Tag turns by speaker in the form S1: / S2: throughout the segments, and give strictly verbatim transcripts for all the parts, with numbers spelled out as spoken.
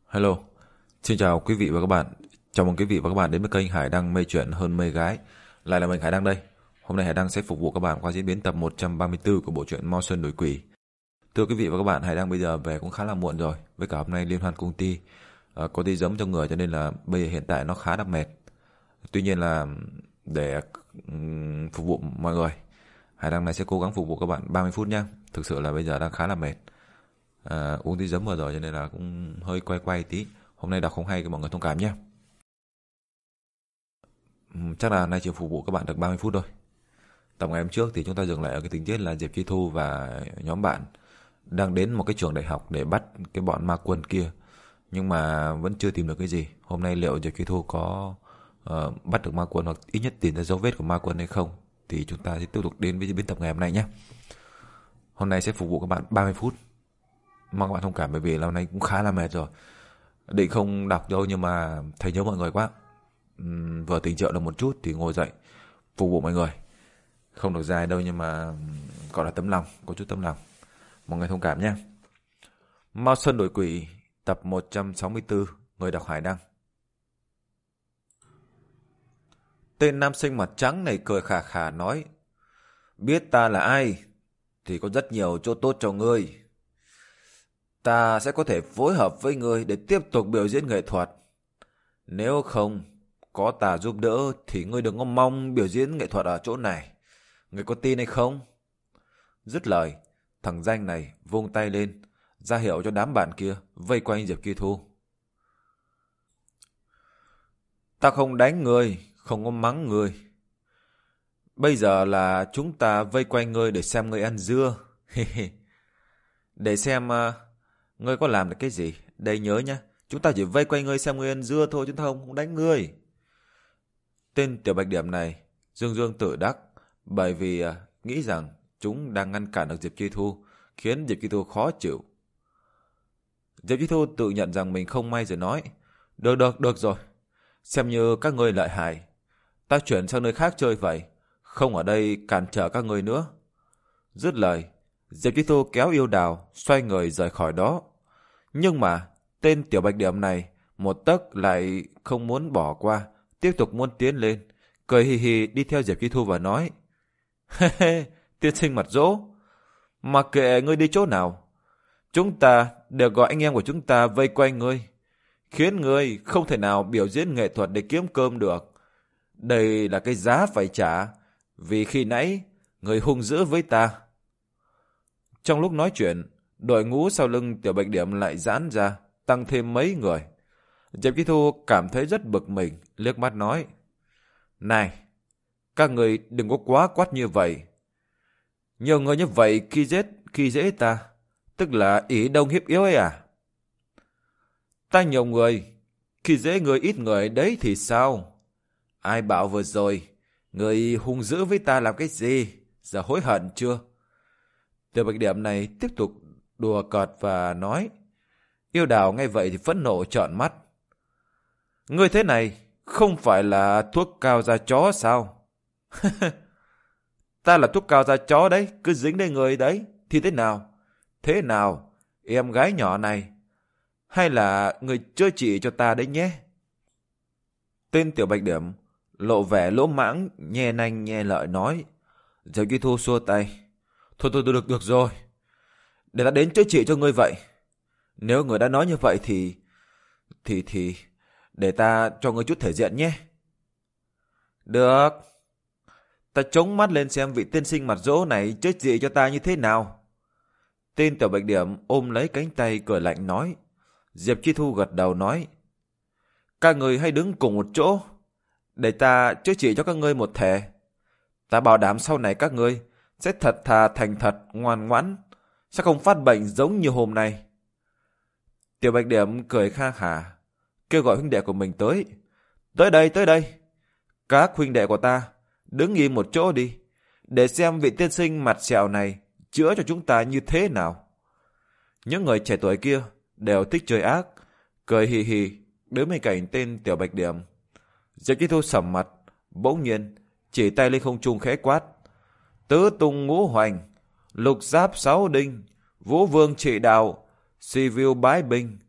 S1: Hello, xin chào quý vị và các bạn. Chào mừng quý vị và các bạn đến với kênh Hải Đăng mê chuyện hơn mê gái. Lại là mình Hải Đăng đây. Hôm nay Hải Đăng sẽ phục vụ các bạn qua diễn biến tập một trăm ba mươi tư của bộ truyện Mao Sơn Đổi Quỷ. Thưa quý vị và các bạn, Hải Đăng bây giờ về cũng khá là muộn rồi. Với cả hôm nay liên hoan công ty ờ, có tí giấm trong người, cho nên là bây giờ hiện tại nó khá là mệt. Tuy nhiên là để ừm, phục vụ mọi người, Hải Đăng này sẽ cố gắng phục vụ các bạn ba mươi phút nhé. Thực sự là bây giờ đang khá là mệt. À, uống tí giấm vừa rồi cho nên là cũng hơi quay quay tí. Hôm nay đọc không hay, mọi người thông cảm nhé. Ừm, chắc là nay chỉ phục vụ các bạn được ba mươi phút thôi. Tập ngày hôm trước thì chúng ta dừng lại ở cái tình tiết là Diệp Chi Thu và nhóm bạn đang đến một cái trường đại học để bắt cái bọn ma quân kia, nhưng mà vẫn chưa tìm được cái gì. Hôm nay liệu Diệp Chi Thu có ờ, bắt được ma quân, hoặc ít nhất tìm ra dấu vết của ma quân hay không, thì chúng ta sẽ tiếp tục đến với biên tập ngày hôm nay nhé. Hôm nay sẽ phục vụ các bạn ba mươi phút. Mong các bạn thông cảm bởi vì lâu nay cũng khá là mệt rồi. Định không đọc đâu nhưng mà thấy nhớ mọi người quá. Uhm, vừa tỉnh rượu được một chút thì ngồi dậy phục vụ mọi người. Không được dài đâu nhưng mà gọi là tấm lòng, có chút tấm lòng. Mọi người thông cảm nhé. Mao Sơn Đổi Quỷ tập một trăm sáu mươi tư, người đọc Hải Đăng. Tên nam sinh mặt trắng này cười khà khà nói: biết ta là ai thì có rất nhiều chỗ tốt cho ngươi. Ta sẽ có thể phối hợp với ngươi để tiếp tục biểu diễn nghệ thuật. Nếu không có ta giúp đỡ thì ngươi đừng có mong biểu diễn nghệ thuật ở chỗ này. Ngươi có tin hay không? Dứt lời, thằng danh này vung tay lên, ra hiệu cho đám bạn kia vây quanh Diệp Chi Thu. Ta không đánh ngươi, không có mắng ngươi. Bây giờ là chúng ta vây quanh ngươi để xem ngươi ăn dưa. Để xem uh, ngươi có làm được cái gì. Đây nhớ nhá, chúng ta chỉ vây quanh ngươi xem ngươi ăn dưa thôi, chứ không không đánh ngươi. Tên Tiểu Bạch Điểm này dương dương tự đắc, bởi vì uh, nghĩ rằng chúng đang ngăn cản được Diệp Chi Thu, khiến Diệp Chi Thu khó chịu. Diệp Chi Thu tự nhận rằng mình không may rồi nói: Được được được rồi, xem như các ngươi lợi hại, ta chuyển sang nơi khác chơi vậy, không ở đây cản trở các ngươi nữa. Dứt lời, Diệp Chi Thu kéo Yêu Đào xoay người rời khỏi đó. Nhưng mà tên Tiểu Bạch Điểm này một tấc lại không muốn bỏ qua, tiếp tục muốn tiến lên, cười hì hì đi theo Diệp Chi Thu và nói: Hê hê, tiên sinh mặt dỗ, mặc kệ ngươi đi chỗ nào, chúng ta đều gọi anh em của chúng ta vây quanh ngươi, khiến ngươi không thể nào biểu diễn nghệ thuật để kiếm cơm được. Đây là cái giá phải trả vì khi nãy ngươi hung dữ với ta. Trong lúc nói chuyện, đội ngũ sau lưng Tiểu Bạch Điểm lại giãn ra, tăng thêm mấy người. Diệp Chi Thu cảm thấy rất bực mình, liếc mắt nói: Này, các người đừng có quá quát như vậy. Nhiều người như vậy khi giết, khi dễ ta, tức là ý đông hiếp yếu ấy à? Ta nhiều người, khi dễ người ít người đấy thì sao? Ai bảo vừa rồi, người hung dữ với ta làm cái gì? Giờ hối hận chưa? Tiểu Bạch Điểm này tiếp tục đùa cợt và nói. Yêu Đào nghe vậy thì phẫn nộ trợn mắt. Ngươi thế này không phải là thuốc cao da chó sao? Ta là thuốc cao da chó đấy, cứ dính lên người đấy, thì thế nào? Thế nào, em gái nhỏ này? Hay là người chữa trị cho ta đấy nhé? Tên Tiểu Bạch Điểm lộ vẻ lỗ mãng, nhe nanh nhe lợi nói. Diệp Chi Thu xua tay. Thôi thôi được được rồi, để ta đến chữa trị cho ngươi vậy. Nếu người đã nói như vậy thì Thì thì để ta cho ngươi chút thể diện nhé. Được, ta chống mắt lên xem vị tiên sinh mặt dỗ này chữa trị cho ta như thế nào. Tên Tiểu Bạch Điểm ôm lấy cánh tay cười lạnh nói. Diệp Chi Thu gật đầu nói. Các người hãy đứng cùng một chỗ, để ta chữa trị cho các ngươi một thể. Ta bảo đảm sau này các ngươi sẽ thật thà thành thật, ngoan ngoãn, sẽ không phát bệnh giống như hôm nay. Tiểu Bạch Điểm cười kha khà, kêu gọi huynh đệ của mình tới. Tới đây, tới đây. Các huynh đệ của ta, đứng im một chỗ đi, để xem vị tiên sinh mặt sẹo này chữa cho chúng ta như thế nào. Những người trẻ tuổi kia đều thích chơi ác, cười hì hì đứng bên cạnh tên Tiểu Bạch Điểm. Diệp Chi Thu sầm mặt, bỗng nhiên chỉ tay lên không trung khẽ quát. Tứ tung ngũ hoành, lục giáp sáu đinh, vũ vương trị đạo, si viu bái binh,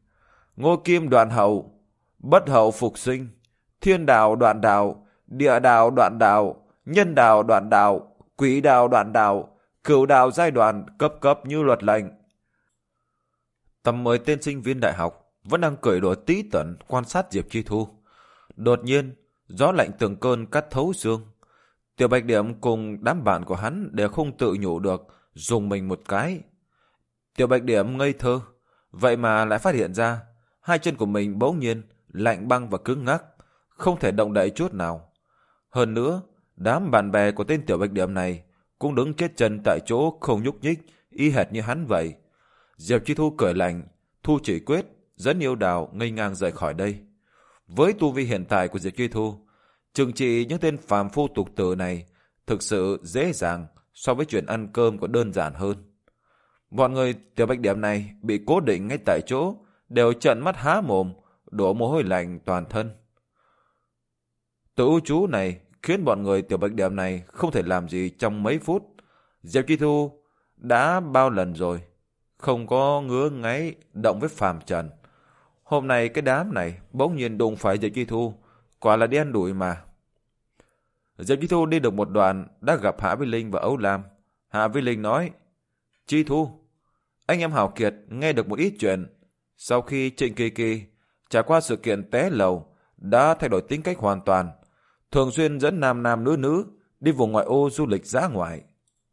S1: Ngô Kim đoạn hậu, bất hậu phục sinh, thiên đạo đoạn đạo, địa đạo đoạn đạo, nhân đạo đoạn đạo, quỷ đạo đoạn đạo, cửu đạo giai đoạn cấp cấp như luật lệnh. Tầm mười tên sinh viên đại học vẫn đang cười đùa tí tẩn quan sát Diệp Chi Thu. Đột nhiên, gió lạnh từng cơn cắt thấu xương. Tiểu Bạch Điểm cùng đám bạn của hắn đều không tự nhủ được, dùng mình một cái. Tiểu Bạch Điểm ngây thơ, vậy mà lại phát hiện ra hai chân của mình bỗng nhiên lạnh băng và cứng ngắc, không thể động đậy chút nào. Hơn nữa, đám bạn bè của tên Tiểu Bạch Điểm này cũng đứng chết chân tại chỗ không nhúc nhích, y hệt như hắn vậy. Diệp Chi Thu cười lạnh, thu chỉ quyết, dẫn yêu đào ngây ngang rời khỏi đây. Với tu vi hiện tại của Diệp Chi Thu, trừng trị những tên phàm phu tục tử này thực sự dễ dàng so với chuyện ăn cơm có đơn giản hơn. Bọn người Tiểu Bạch Điểm này bị cố định ngay tại chỗ, đều trợn mắt há mồm, đổ mồ hôi lạnh toàn thân. Tự ưu chú này khiến bọn người Tiểu Bạch Điểm này không thể làm gì trong mấy phút. Diệp Chi Thu đã bao lần rồi không có ngứa ngáy động với phàm trần. Hôm nay cái đám này bỗng nhiên đụng phải Diệp Chi Thu, quả là đi ăn đuổi mà. Diệp Chi Thu đi được một đoạn đã gặp Hạ Vi Linh và Âu Lam. Hạ Vi Linh nói: Chi Thu, anh em Hảo Kiệt nghe được một ít chuyện. Sau khi Trịnh Kỳ Kỳ trải qua sự kiện té lầu, đã thay đổi tính cách hoàn toàn, thường xuyên dẫn nam nam nữ nữ đi vùng ngoại ô du lịch dã ngoại.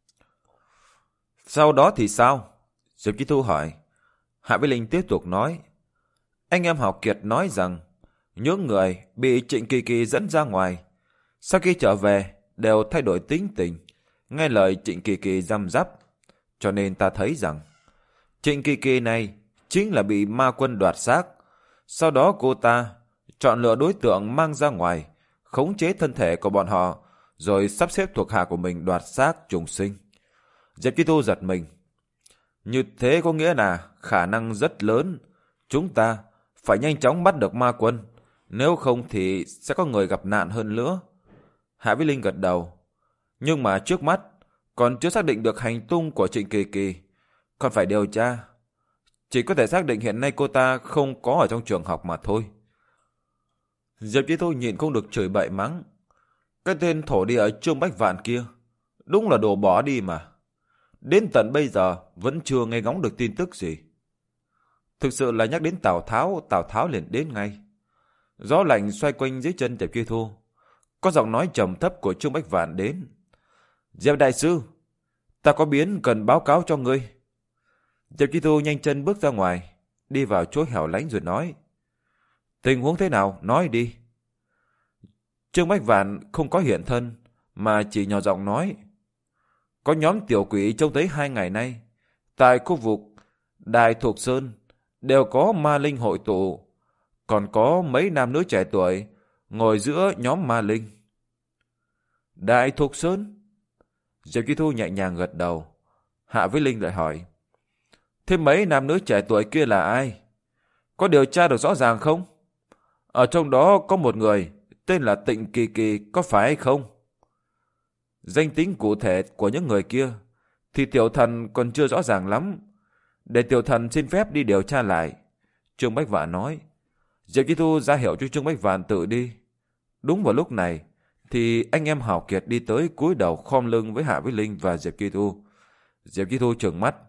S1: Sau đó thì sao? Diệp Chi Thu hỏi. Hạ Vi Linh tiếp tục nói: Anh em Hảo Kiệt nói rằng những người bị Trịnh Kỳ Kỳ dẫn ra ngoài, sau khi trở về đều thay đổi tính tình, nghe lời Trịnh Kỳ Kỳ răm rắp. Cho nên ta thấy rằng Trịnh Kỳ Kỳ này chính là bị ma quân đoạt xác. Sau đó cô ta chọn lựa đối tượng mang ra ngoài, khống chế thân thể của bọn họ, rồi sắp xếp thuộc hạ của mình đoạt xác trùng sinh. Diệp Chi Thu giật mình. Như thế có nghĩa là khả năng rất lớn chúng ta phải nhanh chóng bắt được ma quân, nếu không thì sẽ có người gặp nạn hơn nữa. Hạ Vi Linh gật đầu. Nhưng mà trước mắt còn chưa xác định được hành tung của Trịnh Kỳ Kỳ, còn phải điều tra. Chỉ có thể xác định hiện nay cô ta không có ở trong trường học mà thôi. Diệp Chi Thu nhịn không được chửi bậy mắng: Cái tên thổ địa ở Trương Bách Vạn kia đúng là đồ bỏ đi mà. Đến tận bây giờ vẫn chưa nghe ngóng được tin tức gì. Thực sự là nhắc đến Tào Tháo, Tào Tháo liền đến ngay. Gió lạnh xoay quanh dưới chân Diệp Chi Thu. Có giọng nói trầm thấp của Trương Bách Vạn đến: Diệp đại sư, ta có biến cần báo cáo cho ngươi. Diệp Chi Thu nhanh chân bước ra ngoài, đi vào chỗ hẻo lánh rồi nói: Tình huống thế nào, nói đi. Trương Bách Vạn không có hiện thân, mà chỉ nhỏ giọng nói: Có nhóm tiểu quỷ trông thấy hai ngày nay, tại khu vực Đài Thục Sơn đều có ma linh hội tụ, còn có mấy nam nữ trẻ tuổi ngồi giữa nhóm ma linh. Đại Thục Sơn? Diệp Chi Thu nhẹ nhàng gật đầu. Hạ Vi Linh lại hỏi: Thế mấy nam nữ trẻ tuổi kia là ai? Có điều tra được rõ ràng không? Ở trong đó có một người tên là Tịnh Kỳ Kỳ, có phải hay không? Danh tính cụ thể của những người kia thì tiểu thần còn chưa rõ ràng lắm. Để tiểu thần xin phép đi điều tra lại. Trương Bách Vạn nói. Diệp Chi Thu ra hiệu cho Trương Bách Vạn tự đi. Đúng vào lúc này thì anh em Hảo Kiệt đi tới cúi đầu khom lưng với Hạ Vi Linh và Diệp Chi Thu. Diệp Chi Thu trừng mắt: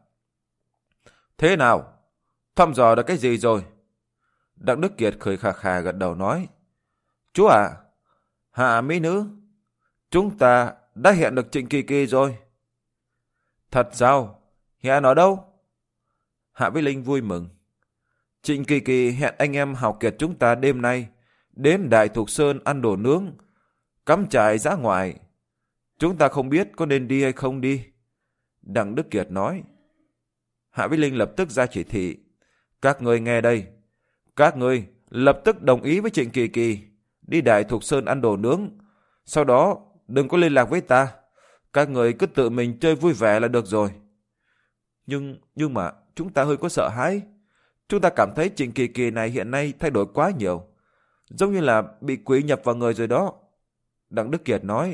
S1: Thế nào? Thăm dò được cái gì rồi? Đặng Đức Kiệt cười khà khà gật đầu nói: Chú ạ, à, Hạ mỹ nữ, chúng ta đã hẹn được Trịnh Kỳ Kỳ rồi. Thật sao? Hẹn ở đâu? Hạ Vi Linh vui mừng. Trịnh Kỳ Kỳ hẹn anh em Hảo Kiệt chúng ta đêm nay đến Đại Thục Sơn ăn đồ nướng, cắm trại dã ngoại. Chúng ta không biết có nên đi hay không đi. Đặng Đức Kiệt nói. Hạ Vi Linh lập tức ra chỉ thị: Các ngươi nghe đây, các ngươi lập tức đồng ý với Trịnh Kỳ Kỳ đi Đại Thục Sơn ăn đồ nướng. Sau đó đừng có liên lạc với ta, các người cứ tự mình chơi vui vẻ là được rồi. Nhưng nhưng mà chúng ta hơi có sợ hãi. Chúng ta cảm thấy Trịnh Kỳ Kỳ này hiện nay thay đổi quá nhiều, giống như là bị quỷ nhập vào người rồi đó. Đặng Đức Kiệt nói.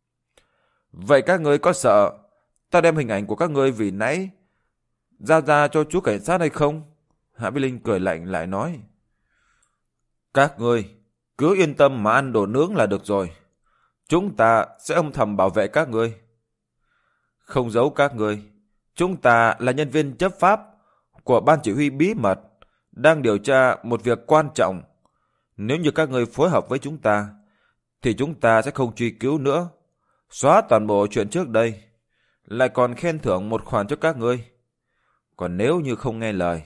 S1: Vậy các người có sợ ta đem hình ảnh của các người vì nãy giao ra cho chú cảnh sát hay không? Hạ Bích Linh cười lạnh lại nói. Các ngươi cứ yên tâm mà ăn đồ nướng là được rồi. Chúng ta sẽ âm thầm bảo vệ các ngươi. Không giấu các ngươi, chúng ta là nhân viên chấp pháp của ban chỉ huy bí mật, đang điều tra một việc quan trọng. Nếu như các ngươi phối hợp với chúng ta, thì chúng ta sẽ không truy cứu nữa, xóa toàn bộ chuyện trước đây, lại còn khen thưởng một khoản cho các ngươi. Còn nếu như không nghe lời,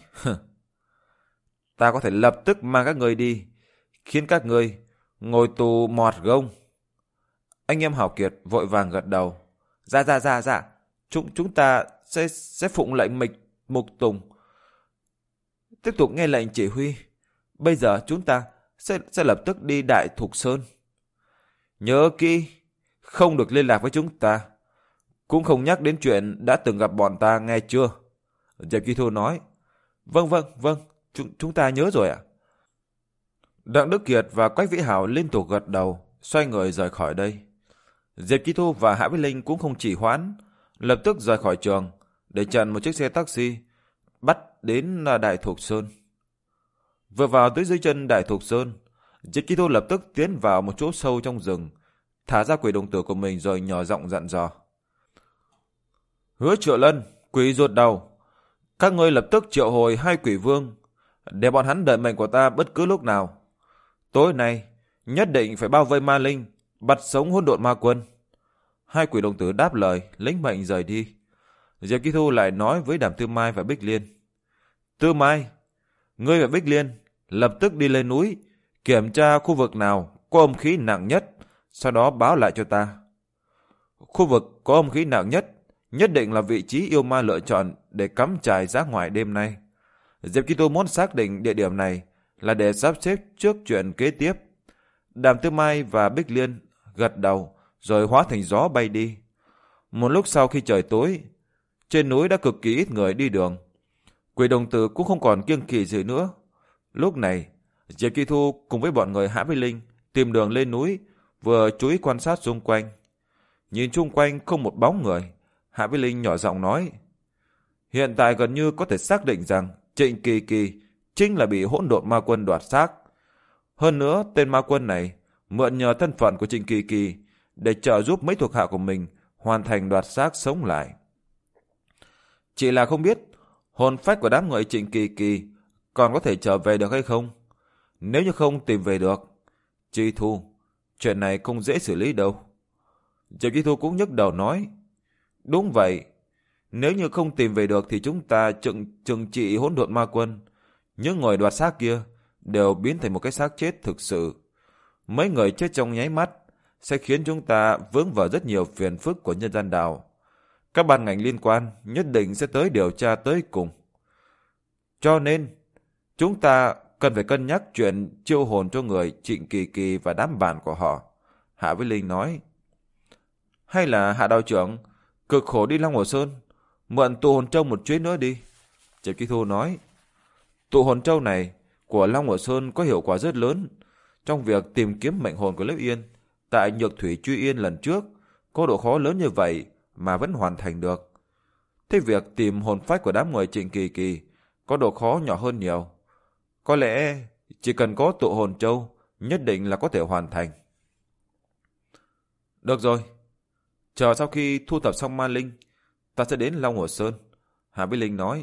S1: ta có thể lập tức mang các ngươi đi, khiến các ngươi ngồi tù mọt gông. Anh em Hào Kiệt vội vàng gật đầu. Dạ dạ dạ dạ, chúng chúng ta sẽ sẽ phụng lệnh mịch mục tùng, tiếp tục nghe lệnh chỉ huy. Bây giờ chúng ta sẽ sẽ lập tức đi Đại Thục Sơn. Nhớ kỹ, không được liên lạc với chúng ta, cũng không nhắc đến chuyện đã từng gặp bọn ta, nghe chưa? Diệp Kỳ Thu nói. Vâng vâng vâng, chúng chúng ta nhớ rồi ạ. Đặng Đức Kiệt và Quách Vĩ Hảo liên tục gật đầu, xoay người rời khỏi đây. Diệp Kỳ Thu và Hạ Bích Linh cũng không chỉ hoãn, lập tức rời khỏi trường để chặn một chiếc xe taxi bắt đến Đại Thục Sơn. Vừa vào tới dưới chân Đại Thục Sơn, Diệp Kỳ Thu lập tức tiến vào một chỗ sâu trong rừng, thả ra quỷ đồng tử của mình rồi nhỏ giọng dặn dò. Hứa Triệu Lân, quỷ ruột đầu, các ngươi lập tức triệu hồi hai quỷ vương, để bọn hắn đợi mệnh của ta bất cứ lúc nào. Tối nay nhất định phải bao vây ma linh, bắt sống hỗn độn ma quân. Hai quỷ đồng tử đáp lời, lĩnh mệnh rời đi. Diệp Kỳ Thu lại nói với Đàm Tư Mai và Bích Liên. Tư Mai, ngươi và Bích Liên lập tức đi lên núi, kiểm tra khu vực nào có âm khí nặng nhất, sau đó báo lại cho ta. Khu vực có âm khí nặng nhất nhất định là vị trí yêu ma lựa chọn để cắm trại giã ngoại đêm nay. Diệp Kỳ Thu muốn xác định địa điểm này là để sắp xếp trước chuyện kế tiếp. Đàm Tư Mai và Bích Liên gật đầu rồi hóa thành gió bay đi. Một lúc sau khi trời tối, trên núi đã cực kỳ ít người đi đường. Quỷ đồng tử cũng không còn kiêng kỵ gì nữa. Lúc này, Diệp Kỳ Thu cùng với bọn người Hạ Bích Linh tìm đường lên núi, vừa chú ý quan sát xung quanh. Nhìn chung quanh không một bóng người, Hạ Bích Linh nhỏ giọng nói. Hiện tại gần như có thể xác định rằng Trịnh Kỳ Kỳ chính là bị hỗn độn ma quân đoạt xác. Hơn nữa, tên ma quân này mượn nhờ thân phận của Trịnh Kỳ Kỳ để trợ giúp mấy thuộc hạ của mình hoàn thành đoạt xác sống lại. Chỉ là không biết hồn phách của đám người Trịnh Kỳ Kỳ còn có thể trở về được hay không. Nếu như không tìm về được, Chi Thu, chuyện này không dễ xử lý đâu. Diệp Chi Thu cũng nhức đầu nói. Đúng vậy, nếu như không tìm về được thì chúng ta trừng, trừng trị hỗn độn ma quân. Những người đoạt xác kia đều biến thành một cái xác chết thực sự. Mấy người chết trong nháy mắt sẽ khiến chúng ta vướng vào rất nhiều phiền phức của nhân gian đảo. Các ban ngành liên quan nhất định sẽ tới điều tra tới cùng. Cho nên, chúng ta cần phải cân nhắc chuyện chiêu hồn cho người Trịnh Kỳ Kỳ và đám bạn của họ. Hạ Vĩ Linh nói. Hay là Hạ đạo trưởng cực khổ đi Long Hồ Sơn, mượn tụ hồn châu một chuyến nữa đi. Diệp Kỳ Thu nói. Tụ hồn châu này của Long Hồ Sơn có hiệu quả rất lớn trong việc tìm kiếm mệnh hồn của Liễu Yên. Tại Nhược Thủy Truy Yên lần trước có độ khó lớn như vậy mà vẫn hoàn thành được. Thế việc tìm hồn phách của đám người Trịnh Kỳ Kỳ có độ khó nhỏ hơn nhiều. Có lẽ chỉ cần có tụ hồn châu nhất định là có thể hoàn thành. Được rồi, chờ sau khi thu thập xong ma linh, ta sẽ đến Long Hồ Sơn. Hạ Bích Linh nói.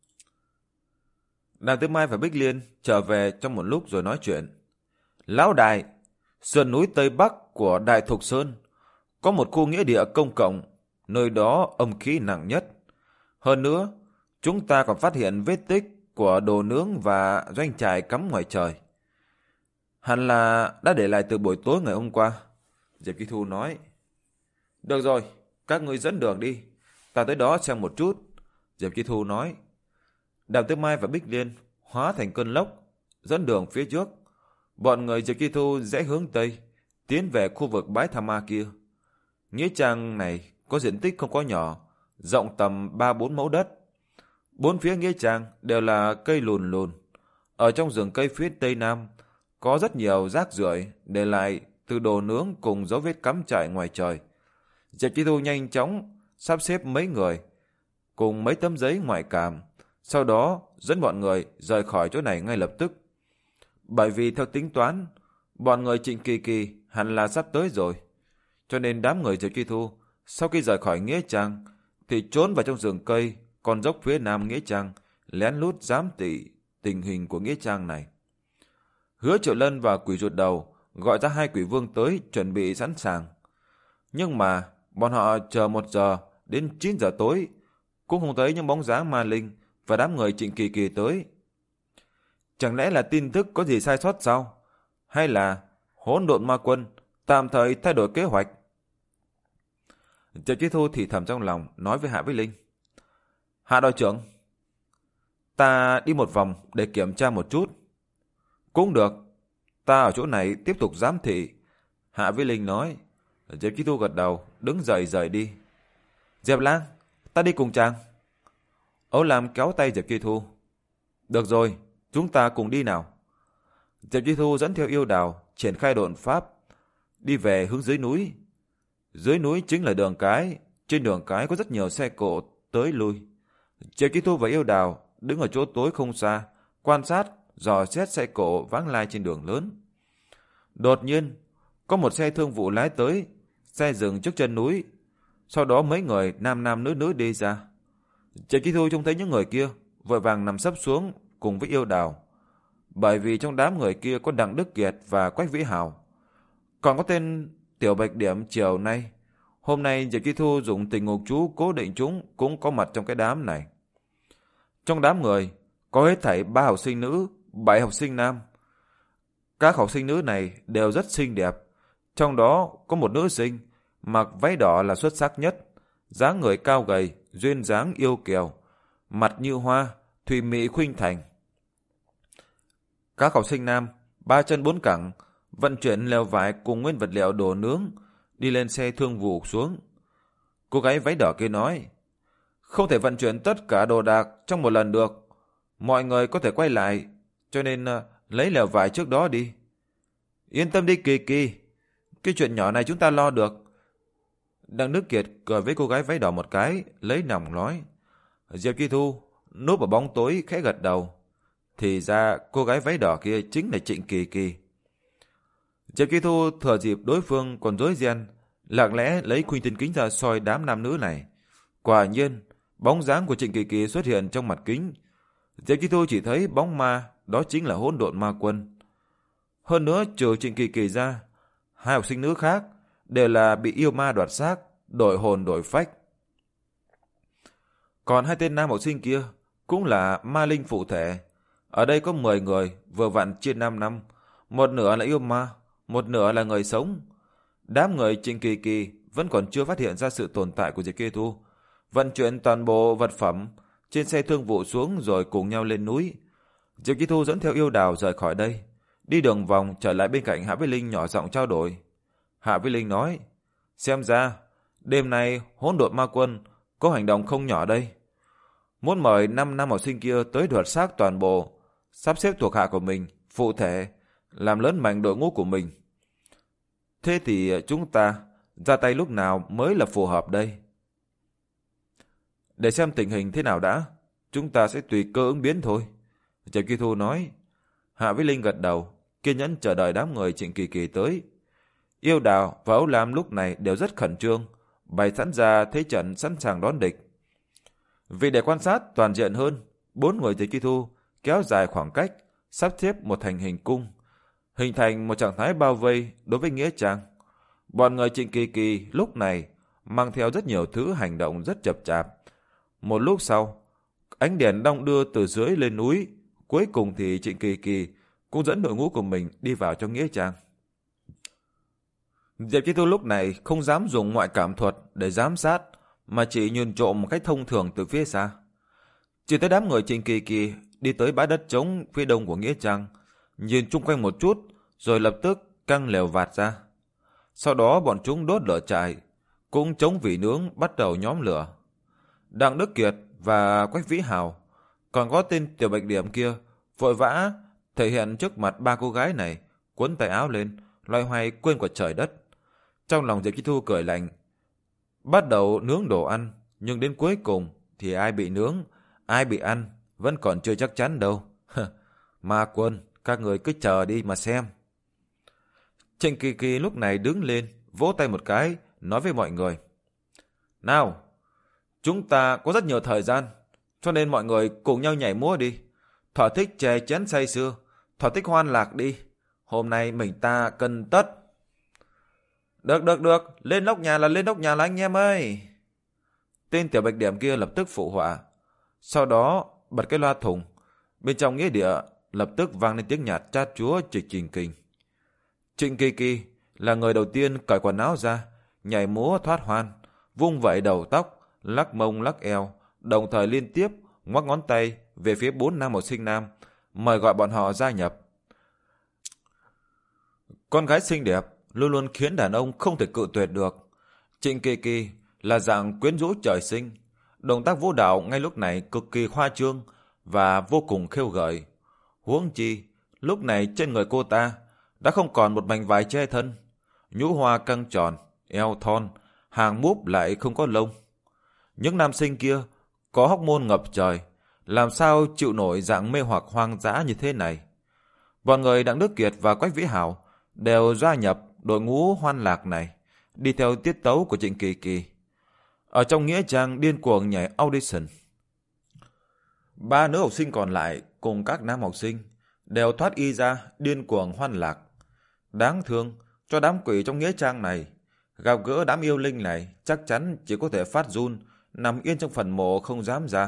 S1: Đàm Tư Mai và Bích Liên trở về trong một lúc rồi nói chuyện. Lão đại, sườn núi Tây Bắc của Đại Thục Sơn có một khu nghĩa địa công cộng, nơi đó âm khí nặng nhất. Hơn nữa, chúng ta còn phát hiện vết tích của đồ nướng và doanh trại cắm ngoài trời. Hẳn là đã để lại từ buổi tối ngày hôm qua. Diệp Kỳ Thu nói. Được rồi, các ngươi dẫn đường đi, ta tới đó xem một chút. Diệp Kỳ Thu nói. Đàm Tư Mai và Bích Liên hóa thành cơn lốc, dẫn đường phía trước. Bọn người Diệp Kỳ Thu rẽ hướng Tây, tiến về khu vực bãi tha ma kia. Nghĩa trang này có diện tích không có nhỏ, rộng tầm ba bốn mẫu đất. Bốn phía nghĩa trang đều là cây lùn lùn. Ở trong rừng cây phía Tây Nam có rất nhiều rác rưởi để lại từ đồ nướng cùng dấu vết cắm trại ngoài trời. Diệp Chi Thu nhanh chóng sắp xếp mấy người cùng mấy tấm giấy ngoại cảm, sau đó dẫn bọn người rời khỏi chỗ này ngay lập tức. Bởi vì theo tính toán, bọn người Trịnh Kỳ Kỳ hẳn là sắp tới rồi. Cho nên đám người Diệp Chi Thu sau khi rời khỏi Nghĩa Trang thì trốn vào trong rừng cây con dốc phía nam Nghĩa Trang, lén lút giám thị tình hình của Nghĩa Trang này. Hứa Triệu Lân và Quỷ Ruột Đầu gọi ra hai quỷ vương tới chuẩn bị sẵn sàng. Nhưng mà bọn họ chờ một giờ đến chín giờ tối cũng không thấy những bóng dáng ma linh và đám người Trịnh Kỳ Kỳ tới. Chẳng lẽ là tin tức có gì sai sót sao? Hay là hỗn độn ma quân tạm thời thay đổi kế hoạch? Diệp Chi Thu thì thầm trong lòng nói với Hạ Vĩ Linh. Hạ đội trưởng, ta đi một vòng để kiểm tra một chút. Cũng được, ta ở chỗ này tiếp tục giám thị. Hạ Vĩ Linh nói. Diệp Chi Thu gật đầu, đứng dậy rời đi. Diệp Lang, ta đi cùng chàng. Âu Lam kéo tay Diệp Chi Thu. Được rồi, chúng ta cùng đi nào. Diệp Chi Thu dẫn theo Yêu Đào triển khai độn pháp, đi về hướng dưới núi. Dưới núi chính là đường cái, trên đường cái có rất nhiều xe cộ tới lui. Diệp Chi Thu và Yêu Đào đứng ở chỗ tối không xa, quan sát, dò xét xe cộ vãng lai trên đường lớn. Đột nhiên, có một xe thương vụ lái tới, xe dừng trước chân núi. Sau đó mấy người nam nam nữ nữ đi ra. Diệp Chi Thu trông thấy những người kia, vội vàng nằm sấp xuống cùng với Yêu Đào. Bởi vì trong đám người kia có Đặng Đức Kiệt và Quách Vĩ Hào. Còn có tên Tiểu Bạch Điểm chiều nay. Hôm nay Diệp Chi Thu dùng tình ngục chú cố định chúng cũng có mặt trong cái đám này. Trong đám người có hết thảy ba học sinh nữ, bảy học sinh nam. Các học sinh nữ này đều rất xinh đẹp. Trong đó có một nữ sinh mặc váy đỏ là xuất sắc nhất, dáng người cao gầy, duyên dáng yêu kiều, mặt như hoa, thùy mị khuynh thành. Các học sinh nam ba chân bốn cẳng vận chuyển lều vải cùng nguyên vật liệu đồ nướng đi lên xe thương vụ xuống. Cô gái váy đỏ kia nói, không thể vận chuyển tất cả đồ đạc trong một lần được, mọi người có thể quay lại, cho nên uh, lấy lều vải trước đó đi. Yên tâm đi Kỳ Kỳ, cái chuyện nhỏ này chúng ta lo được. Đặng Đức Kiệt cười với cô gái váy đỏ một cái, lấy nòng nói. Diệp Chi Thu núp ở bóng tối khẽ gật đầu. Thì ra cô gái váy đỏ kia chính là Trịnh Kỳ Kỳ. Diệp Chi Thu thừa dịp đối phương còn rối ren, lặng lẽ lấy khuynh thiên kính ra soi đám nam nữ này. Quả nhiên, bóng dáng của Trịnh Kỳ Kỳ xuất hiện trong mặt kính. Diệp Chi Thu chỉ thấy bóng ma, đó chính là hỗn độn ma quân. Hơn nữa, trừ Trịnh Kỳ Kỳ ra, hai học sinh nữ khác đều là bị yêu ma đoạt xác, đổi hồn đổi phách. Còn hai tên nam học sinh kia cũng là ma linh phụ thể. Ở đây có mười người, vừa vặn chia năm năm. Một nửa là yêu ma, một nửa là người sống. Đám người Trịnh Kỳ Kỳ vẫn còn chưa phát hiện ra sự tồn tại của Diệp Chi Thu. Vận chuyển toàn bộ vật phẩm trên xe thương vụ xuống rồi cùng nhau lên núi. Diệp Chi Thu dẫn theo Yêu Đào rời khỏi đây. Đi đường vòng trở lại bên cạnh Hạ Vĩ Linh nhỏ giọng trao đổi. Hạ Vĩ Linh nói, xem ra đêm nay hỗn độn ma quân có hành động không nhỏ đây. Muốn mời năm năm học sinh kia tới đoạt xác toàn bộ, sắp xếp thuộc hạ của mình, phụ thể, làm lớn mạnh đội ngũ của mình. Thế thì chúng ta ra tay lúc nào mới là phù hợp đây? Để xem tình hình thế nào đã, chúng ta sẽ tùy cơ ứng biến thôi. Diệp Chi Thu nói. Hạ Vĩ Linh gật đầu, kiên nhẫn chờ đợi đám người Trịnh Kỳ Kỳ tới. Yêu Đào và Âu Lam lúc này đều rất khẩn trương, bày sẵn ra thế trận sẵn sàng đón địch. Vì để quan sát toàn diện hơn, bốn người Diệp Chi Thu kéo dài khoảng cách, sắp xếp một thành hình cung, hình thành một trạng thái bao vây đối với Nghĩa Trang. Bọn người Trịnh Kỳ Kỳ lúc này mang theo rất nhiều thứ hành động rất chậm chạp. Một lúc sau, ánh đèn đong đưa từ dưới lên núi, cuối cùng thì Trịnh Kỳ Kỳ cũng dẫn đội ngũ của mình đi vào trong Nghĩa Trang. Diệp Chi Thu lúc này không dám dùng ngoại cảm thuật để giám sát, mà chỉ nhìn trộm một cách thông thường từ phía xa. Chỉ thấy đám người Trịnh Kỳ Kỳ đi tới bãi đất trống phía đông của Nghĩa Trang, nhìn chung quanh một chút, rồi lập tức căng lều vạt ra. Sau đó bọn chúng đốt lửa trại, cũng chống vỉ nướng bắt đầu nhóm lửa. Đặng Đức Kiệt và Quách Vĩ Hào, còn có tên Tiểu Bạch Điểm kia, vội vã thể hiện trước mặt ba cô gái này, cuốn tay áo lên, loay hoay quên quả trời đất. Trong lòng Diệp Chi Thu cười lạnh, bắt đầu nướng đồ ăn, nhưng đến cuối cùng thì ai bị nướng, ai bị ăn, vẫn còn chưa chắc chắn đâu. Ma Quân, các người cứ chờ đi mà xem. Trịnh Kỳ Kỳ lúc này đứng lên, vỗ tay một cái, nói với mọi người. Nào, chúng ta có rất nhiều thời gian, cho nên mọi người cùng nhau nhảy múa đi. Thỏa thích chè chén say sưa, thỏa thích hoan lạc đi. Hôm nay mình ta cần tất. Được, được, được, lên nóc nhà là lên nóc nhà là anh em ơi. Tên tiểu bạch điểm kia lập tức phụ họa. Sau đó bật cái loa thùng. Bên trong nghĩa địa lập tức vang lên tiếng nhạc chát chúa Trịnh Trình Kình. Trịnh Kỳ Kỳ là người đầu tiên cởi quần áo ra, nhảy múa thoát hoan, vung vẩy đầu tóc, lắc mông lắc eo, đồng thời liên tiếp ngoắc ngón tay về phía bốn nam học sinh nam, mời gọi bọn họ gia nhập. Con gái xinh đẹp luôn luôn khiến đàn ông không thể cự tuyệt được. Trịnh Kỳ Kỳ là dạng quyến rũ trời sinh, động tác vũ đạo ngay lúc này cực kỳ khoa trương và vô cùng khêu gợi. Huống chi, lúc này trên người cô ta đã không còn một mảnh vải che thân, nhũ hoa căng tròn, eo thon, hàng múp lại không có lông. Những nam sinh kia có hóc môn ngập trời, làm sao chịu nổi dạng mê hoặc hoang dã như thế này. Bọn người Đặng Đức Kiệt và Quách Vĩ Hảo đều gia nhập đội ngũ hoan lạc này, đi theo tiết tấu của Trịnh Kỳ Kỳ. Ở trong nghĩa trang điên cuồng nhảy audition. Ba nữ học sinh còn lại cùng các nam học sinh đều thoát y ra điên cuồng hoan lạc. Đáng thương cho đám quỷ trong nghĩa trang này, gặp gỡ đám yêu linh này chắc chắn chỉ có thể phát run, nằm yên trong phần mộ không dám ra.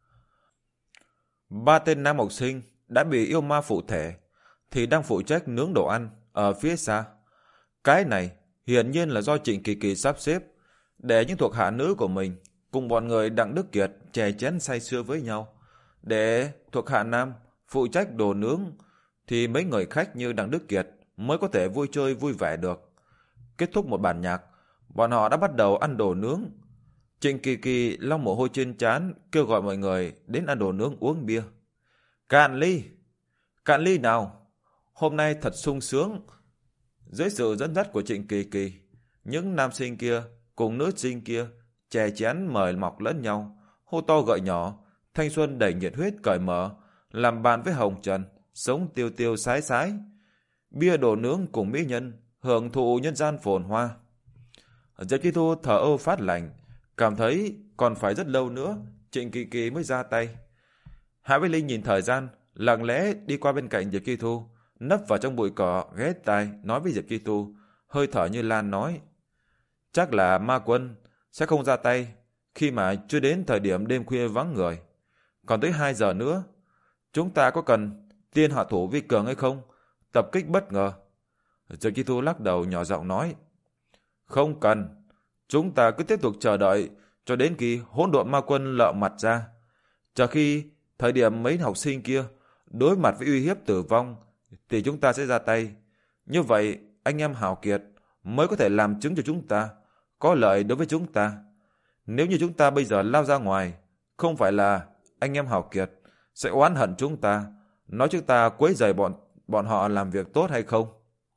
S1: Ba tên nam học sinh đã bị yêu ma phụ thể, thì đang phụ trách nướng đồ ăn ở phía xa. Cái này hiển nhiên là do Trịnh Kỳ Kỳ sắp xếp, để những thuộc hạ nữ của mình cùng bọn người Đặng Đức Kiệt chè chén say sưa với nhau. Để thuộc hạ nam phụ trách đồ nướng, thì mấy người khách như Đặng Đức Kiệt mới có thể vui chơi vui vẻ được. Kết thúc một bản nhạc, bọn họ đã bắt đầu ăn đồ nướng. Trịnh Kỳ Kỳ lau mồ hôi trên trán, kêu gọi mọi người đến ăn đồ nướng uống bia. Cạn ly! Cạn ly nào! Hôm nay thật sung sướng. Dưới sự dẫn dắt của Trịnh Kỳ Kỳ, những nam sinh kia cùng nữ sinh kia chè chén mời mọc lẫn nhau, hô to gợi nhỏ, thanh xuân đầy nhiệt huyết cởi mở, làm bạn với hồng trần, sống tiêu tiêu sái sái. Bia đồ nướng cùng mỹ nhân, hưởng thụ nhân gian phồn hoa. Diệp Chi Thu thở ơ phát lạnh, cảm thấy còn phải rất lâu nữa Trịnh Kỳ Kỳ mới ra tay. Hạ Vĩ Linh nhìn thời gian, lặng lẽ đi qua bên cạnh Diệp Chi Thu, nấp vào trong bụi cỏ, ghé tai nói với Diệp Chi Thu, hơi thở như lan nói: chắc là Ma Quân sẽ không ra tay khi mà chưa đến thời điểm đêm khuya vắng người. Còn tới hai giờ nữa, chúng ta có cần tiên hạ thủ vi cường hay không? Tập kích bất ngờ. Diệp Chi Thu lắc đầu nhỏ giọng nói: không cần, chúng ta cứ tiếp tục chờ đợi cho đến khi hỗn độn ma quân lợ mặt ra. Chờ khi thời điểm mấy học sinh kia đối mặt với uy hiếp tử vong thì chúng ta sẽ ra tay. Như vậy anh em hào kiệt mới có thể làm chứng cho chúng ta, có lợi đối với chúng ta. Nếu như chúng ta bây giờ lao ra ngoài, không phải là anh em hào kiệt sẽ oán hận chúng ta, nói chúng ta quấy rầy bọn bọn họ làm việc tốt hay không?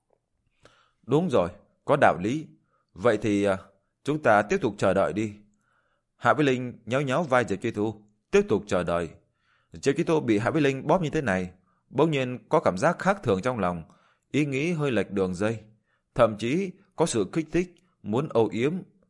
S1: Đúng rồi, có đạo lý. Vậy thì chúng ta tiếp tục chờ đợi đi. Hạ Vĩ Linh nhéo nhéo vai Diệp Chi Thu, tiếp tục chờ đợi. Diệp Chi Thu bị Hạ Vĩ Linh bóp như thế này, bỗng nhiên có cảm giác khác thường trong lòng, ý nghĩ hơi lệch đường dây, thậm chí có sự kích thích muốn âu yếm.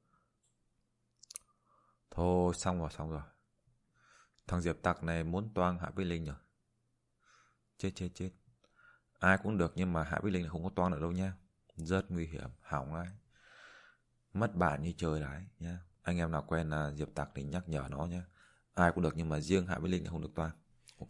S1: Thôi xong rồi, xong rồi. Thằng Diệp Tặc này muốn toang Hạ Vĩ Linh rồi. Chết chết chết. Ai cũng được nhưng mà Hạ Vĩ Linh là không có toang được đâu nha. Rất nguy hiểm, hỏng ấy. Mất bạn như trời đấy nha. Anh em nào quen là Diệp Tặc thì nhắc nhở nó nhé. Ai cũng được nhưng mà riêng Hạ Vĩ Linh là không được toang. Ok.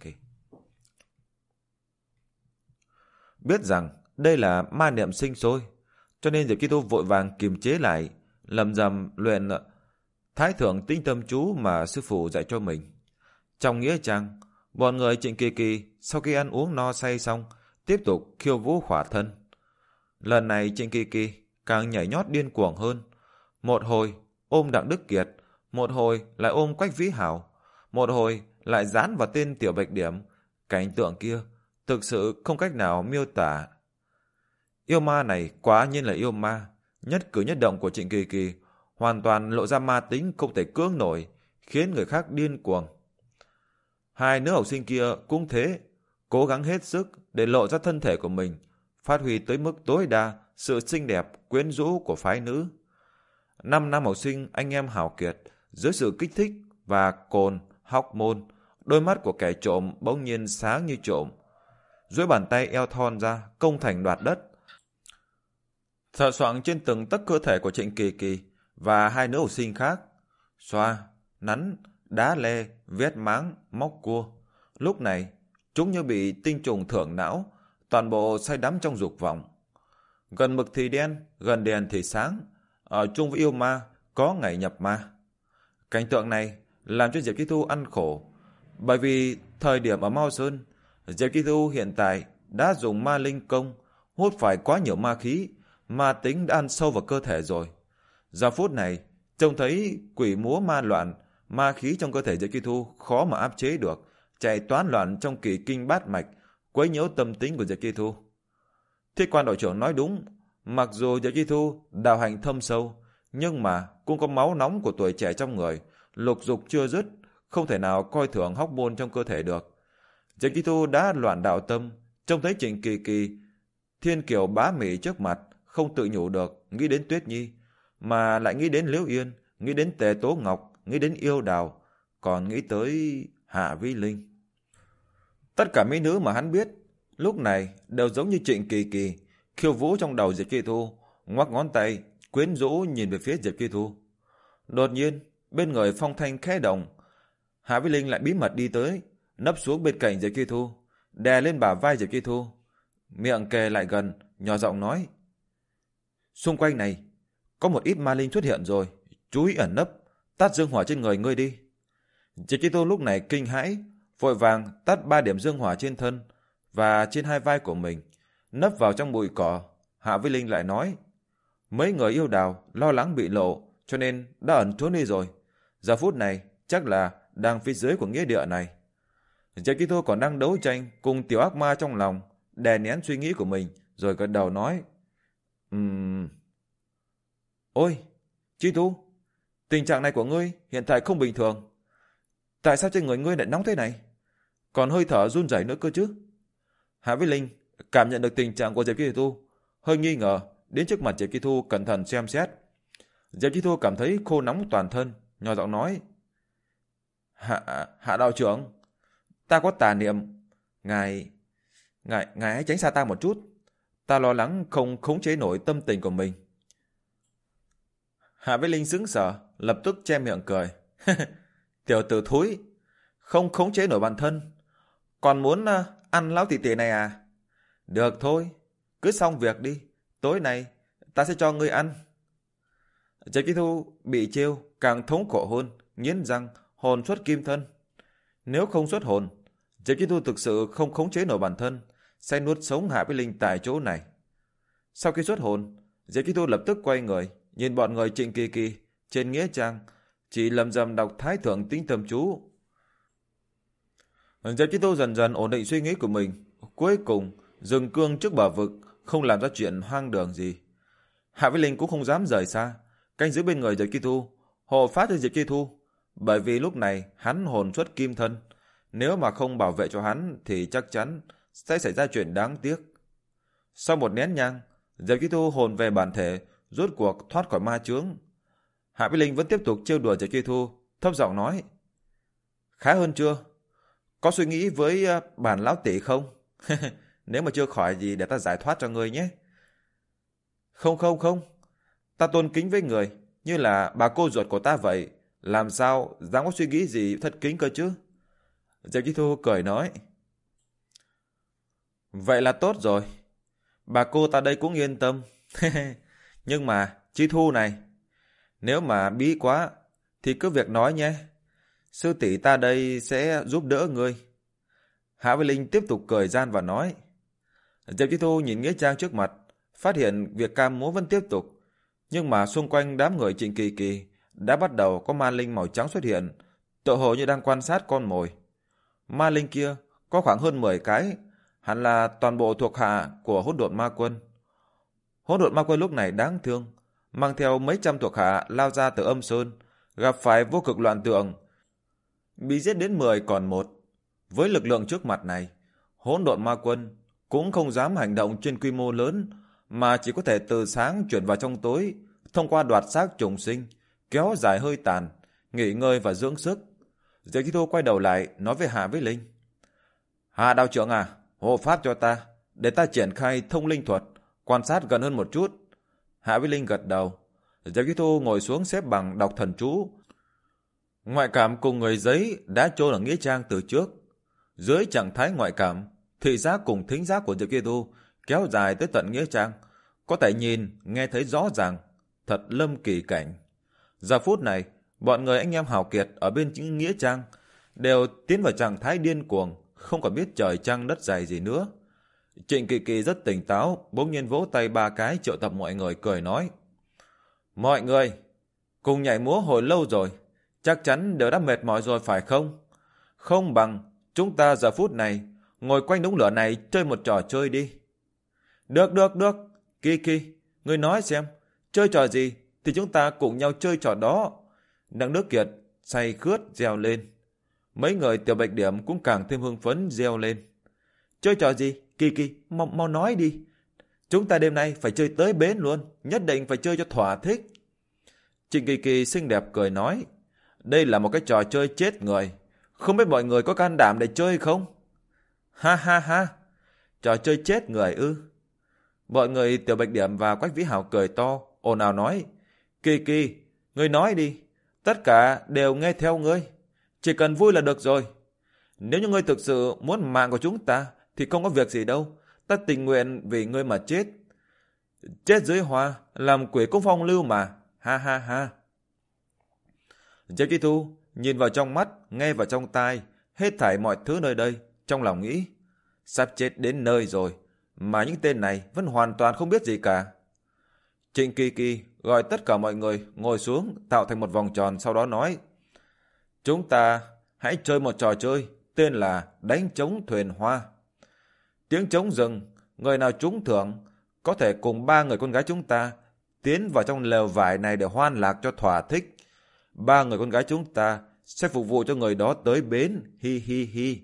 S1: Biết rằng đây là ma niệm sinh sôi, cho nên Diệp Chi Thu vội vàng kiềm chế lại, lầm rầm luyện thái thượng tinh tâm chú mà sư phụ dạy cho mình. Trong nghĩa trang, bọn người Trịnh Kỳ Kỳ sau khi ăn uống no say xong, tiếp tục khiêu vũ khỏa thân. Lần này Trịnh Kỳ Kỳ càng nhảy nhót điên cuồng hơn. Một hồi ôm Đặng Đức Kiệt, một hồi lại ôm Quách Vĩ Hảo, một hồi lại dán vào tên Tiểu Bạch Điểm. Cảnh tượng kia thực sự không cách nào miêu tả. Yêu ma này quá nhiên là yêu ma. Nhất cử nhất động của Trịnh Kỳ Kỳ hoàn toàn lộ ra ma tính không thể cưỡng nổi, khiến người khác điên cuồng. Hai nữ học sinh kia cũng thế, cố gắng hết sức để lộ ra thân thể của mình, phát huy tới mức tối đa sự xinh đẹp, quyến rũ của phái nữ. Năm nam học sinh anh em hào kiệt, dưới sự kích thích và cồn, hóc môn, đôi mắt của kẻ trộm bỗng nhiên sáng như trộm. Duỗi bàn tay eo thon ra, công thành đoạt đất. Sờ soạng trên từng tấc cơ thể của Trịnh Kỳ Kỳ và hai nữ học sinh khác. Xoa, nắn, đá lê, vét máng, móc cua. Lúc này, chúng như bị tinh trùng thưởng não, toàn bộ say đắm trong dục vọng. Gần mực thì đen, gần đèn thì sáng. Ở chung với yêu ma, có ngày nhập ma. Cảnh tượng này làm cho Diệp Chi Thu ăn khổ. Bởi vì thời điểm ở Mao Sơn, Diệp Chi Thu hiện tại đã dùng ma linh công, hút phải quá nhiều ma khí, ma tính đã ăn sâu vào cơ thể rồi. Giờ phút này, trông thấy quỷ múa ma loạn, ma khí trong cơ thể Diệp Chi Thu khó mà áp chế được, chạy toán loạn trong kỳ kinh bát mạch, quấy nhiễu tâm tính của Diệp Chi Thu. Thiết quan đội trưởng nói đúng, mặc dù Diệp Chi Thu đạo hạnh thâm sâu, nhưng mà cũng có máu nóng của tuổi trẻ trong người, lục dục chưa dứt, không thể nào coi thường hóc môn trong cơ thể được. Diệp Chi Thu đã loạn đạo tâm, trông thấy Trịnh Kỳ Kỳ, thiên kiều bá mỹ trước mặt, không tự nhủ được, nghĩ đến Tuyết Nhi, mà lại nghĩ đến Liễu Yên, nghĩ đến Tề Tố Ngọc, nghĩ đến Yêu Đào, còn nghĩ tới Hạ Vi Linh. Tất cả mỹ nữ mà hắn biết, lúc này đều giống như Trịnh Kỳ Kỳ, khiêu vũ trong đầu Diệp Chi Thu, ngoắc ngón tay, quyến rũ nhìn về phía Diệp Chi Thu. Đột nhiên, bên người phong thanh khẽ động, Hạ Vi Linh lại bí mật đi tới, nấp xuống bên cạnh Diệp Chi Thu, đè lên bả vai Diệp Chi Thu, miệng kề lại gần, nhỏ giọng nói: "Xung quanh này có một ít ma linh xuất hiện rồi, chú ý ẩn nấp, tắt dương hỏa trên người ngươi đi." Diệp Chi Thu lúc này kinh hãi, vội vàng tắt ba điểm dương hỏa trên thân và trên hai vai của mình, nấp vào trong bụi cỏ. Hạ Vi Linh lại nói: "Mấy người Yêu Đào lo lắng bị lộ, cho nên đã ẩn trốn đi rồi. Giờ phút này chắc là đang phía dưới của nghĩa địa này." Diệp Chi Thu còn đang đấu tranh cùng tiểu ác ma trong lòng, đè nén suy nghĩ của mình, rồi gật đầu nói: Ừm... Ôi, Chi Thu, tình trạng này của ngươi hiện tại không bình thường. Tại sao trên người ngươi lại nóng thế này? Còn hơi thở run rẩy nữa cơ chứ? Hạ Vi Linh cảm nhận được tình trạng của Diệp Chi Thu, hơi nghi ngờ, đến trước mặt Diệp Chi Thu cẩn thận xem xét. Diệp Chi Thu cảm thấy khô nóng toàn thân, nhỏ giọng nói: Hạ, hạ đạo trưởng, ta có tà niệm. Ngài, ngài, ngài hãy tránh xa ta một chút. Ta lo lắng không khống chế nổi tâm tình của mình. Hạ Vi Linh sững sờ, lập tức che miệng cười. Tiểu tử thúi, không khống chế nổi bản thân, còn muốn uh, ăn lão tỷ tỷ này à? Được thôi, cứ xong việc đi, tối nay ta sẽ cho ngươi ăn. Diệp Chi Thu bị trêu càng thống khổ hơn, nghiến răng, hồn xuất kim thân. Nếu không xuất hồn, Diệp Chi Thu thực sự không khống chế nổi bản thân, sẽ nuốt sống Hạ Vi Linh tại chỗ này. Sau khi xuất hồn, Diệp Chi Thu lập tức quay người, nhìn bọn người Trịnh Kỳ Kỳ trên nghĩa trang, chỉ lầm rầm đọc Thái Thượng Tinh Tâm Chú. Diệp Chi Thu dần dần ổn định suy nghĩ của mình, cuối cùng dừng cương trước bờ vực, không làm ra chuyện hoang đường gì. Hạ Vi Linh cũng không dám rời xa, canh giữ bên người Diệp Chi Thu, hộ phát cho Diệp Chi Thu, bởi vì lúc này hắn hồn xuất kim thân, nếu mà không bảo vệ cho hắn thì chắc chắn sẽ xảy ra chuyện đáng tiếc. Sau một nén nhang, Diệp Chi Thu hồn về bản thể, rốt cuộc thoát khỏi ma chướng. Hạ Vi Linh vẫn tiếp tục trêu đùa Diệp Chi Thu, thấp giọng nói: Khá hơn chưa? Có suy nghĩ với bản lão tỷ không? Nếu mà chưa khỏi gì để ta giải thoát cho ngươi nhé. Không không không, ta tôn kính với người, như là bà cô ruột của ta vậy, làm sao dám có suy nghĩ gì thất kính cơ chứ? Diệp Chi Thu cười nói: Vậy là tốt rồi, bà cô ta đây cũng yên tâm. Nhưng mà Chi Thu này, nếu mà bí quá thì cứ việc nói nhé, sư tỷ ta đây sẽ giúp đỡ ngươi. Hạ Vi Linh tiếp tục cười gian và nói. Diệp Chi Thu nhìn nghĩa trang trước mặt, phát hiện việc ca múa vẫn tiếp tục, nhưng mà xung quanh đám người Trịnh Kỳ Kỳ đã bắt đầu có ma linh màu trắng xuất hiện, tựa hồ như đang quan sát con mồi. Ma linh kia có khoảng hơn mười cái, hẳn là toàn bộ thuộc hạ của Hỗn Độn Ma Quân. Hỗn Độn Ma Quân lúc này đáng thương, mang theo mấy trăm thuộc hạ lao ra từ Âm Sơn, gặp phải vô cực loạn tượng, bị giết đến mười còn một. với lực lượng trước mặt này, hỗn độn ma quân cũng không dám hành động trên quy mô lớn, mà chỉ có thể từ sáng chuyển vào trong tối, thông qua đoạt xác trùng sinh, kéo dài hơi tàn, nghỉ ngơi và dưỡng sức. Diệp Chi Thu quay đầu lại nói với Hạ Vĩ Linh: Hạ đạo trưởng à, hộ pháp cho ta, để ta triển khai thông linh thuật, quan sát gần hơn một chút. Hạ Vĩ Linh gật đầu. Diệp Chi Thu ngồi xuống xếp bằng đọc thần chú. Ngoại cảm cùng người giấy đã chôn ở nghĩa trang từ trước. Dưới trạng thái ngoại cảm, thị giác cùng thính giác của Diệp Chi Thu kéo dài tới tận nghĩa trang, có thể nhìn, nghe thấy rõ ràng, thật lâm kỳ cảnh. Giờ phút này, bọn người anh em hào kiệt ở bên chính nghĩa trang đều tiến vào trạng thái điên cuồng, không còn biết trời trăng đất dày gì nữa. Trịnh Kỳ Kỳ rất tỉnh táo, bỗng nhiên vỗ tay ba cái triệu tập mọi người, cười nói: Mọi người, cùng nhảy múa hồi lâu rồi, chắc chắn đều đã mệt mỏi rồi phải không? Không bằng chúng ta giờ phút này ngồi quanh đống lửa này chơi một trò chơi đi. Được, được, được. Kỳ Kỳ, ngươi nói xem, chơi trò gì thì chúng ta cùng nhau chơi trò đó. Đặng Đức Kiệt say khướt reo lên. Mấy người Tiểu Bạch Điểm cũng càng thêm hưng phấn reo lên. Chơi trò gì? Kỳ Kỳ, mau, mau nói đi. Chúng ta đêm nay phải chơi tới bến luôn, nhất định phải chơi cho thỏa thích. Trịnh Kỳ Kỳ xinh đẹp cười nói: Đây là một cái trò chơi chết người, không biết mọi người có can đảm để chơi không? Ha ha ha, trò chơi chết người ư? Mọi người Tiểu Bạch Điểm và Quách Vĩ Hào cười to, ồn ào nói: Kỳ Kỳ, ngươi nói đi, tất cả đều nghe theo ngươi, chỉ cần vui là được rồi. Nếu như ngươi thực sự muốn mạng của chúng ta thì không có việc gì đâu, ta tình nguyện vì ngươi mà chết. Chết dưới hoa, làm quỷ cũng phong lưu mà, ha ha ha. Diệp Chi Thu nhìn vào trong mắt, nghe vào trong tai, hết thảy mọi thứ nơi đây, trong lòng nghĩ: Sắp chết đến nơi rồi, mà những tên này vẫn hoàn toàn không biết gì cả. Trịnh Kỳ Kỳ gọi tất cả mọi người ngồi xuống, tạo thành một vòng tròn, sau đó nói: Chúng ta hãy chơi một trò chơi tên là đánh trống thuyền hoa. Tiếng trống dừng, người nào trúng thưởng có thể cùng ba người con gái chúng ta tiến vào trong lều vải này để hoan lạc cho thỏa thích. Ba người con gái chúng ta sẽ phục vụ cho người đó tới bến, hi hi hi.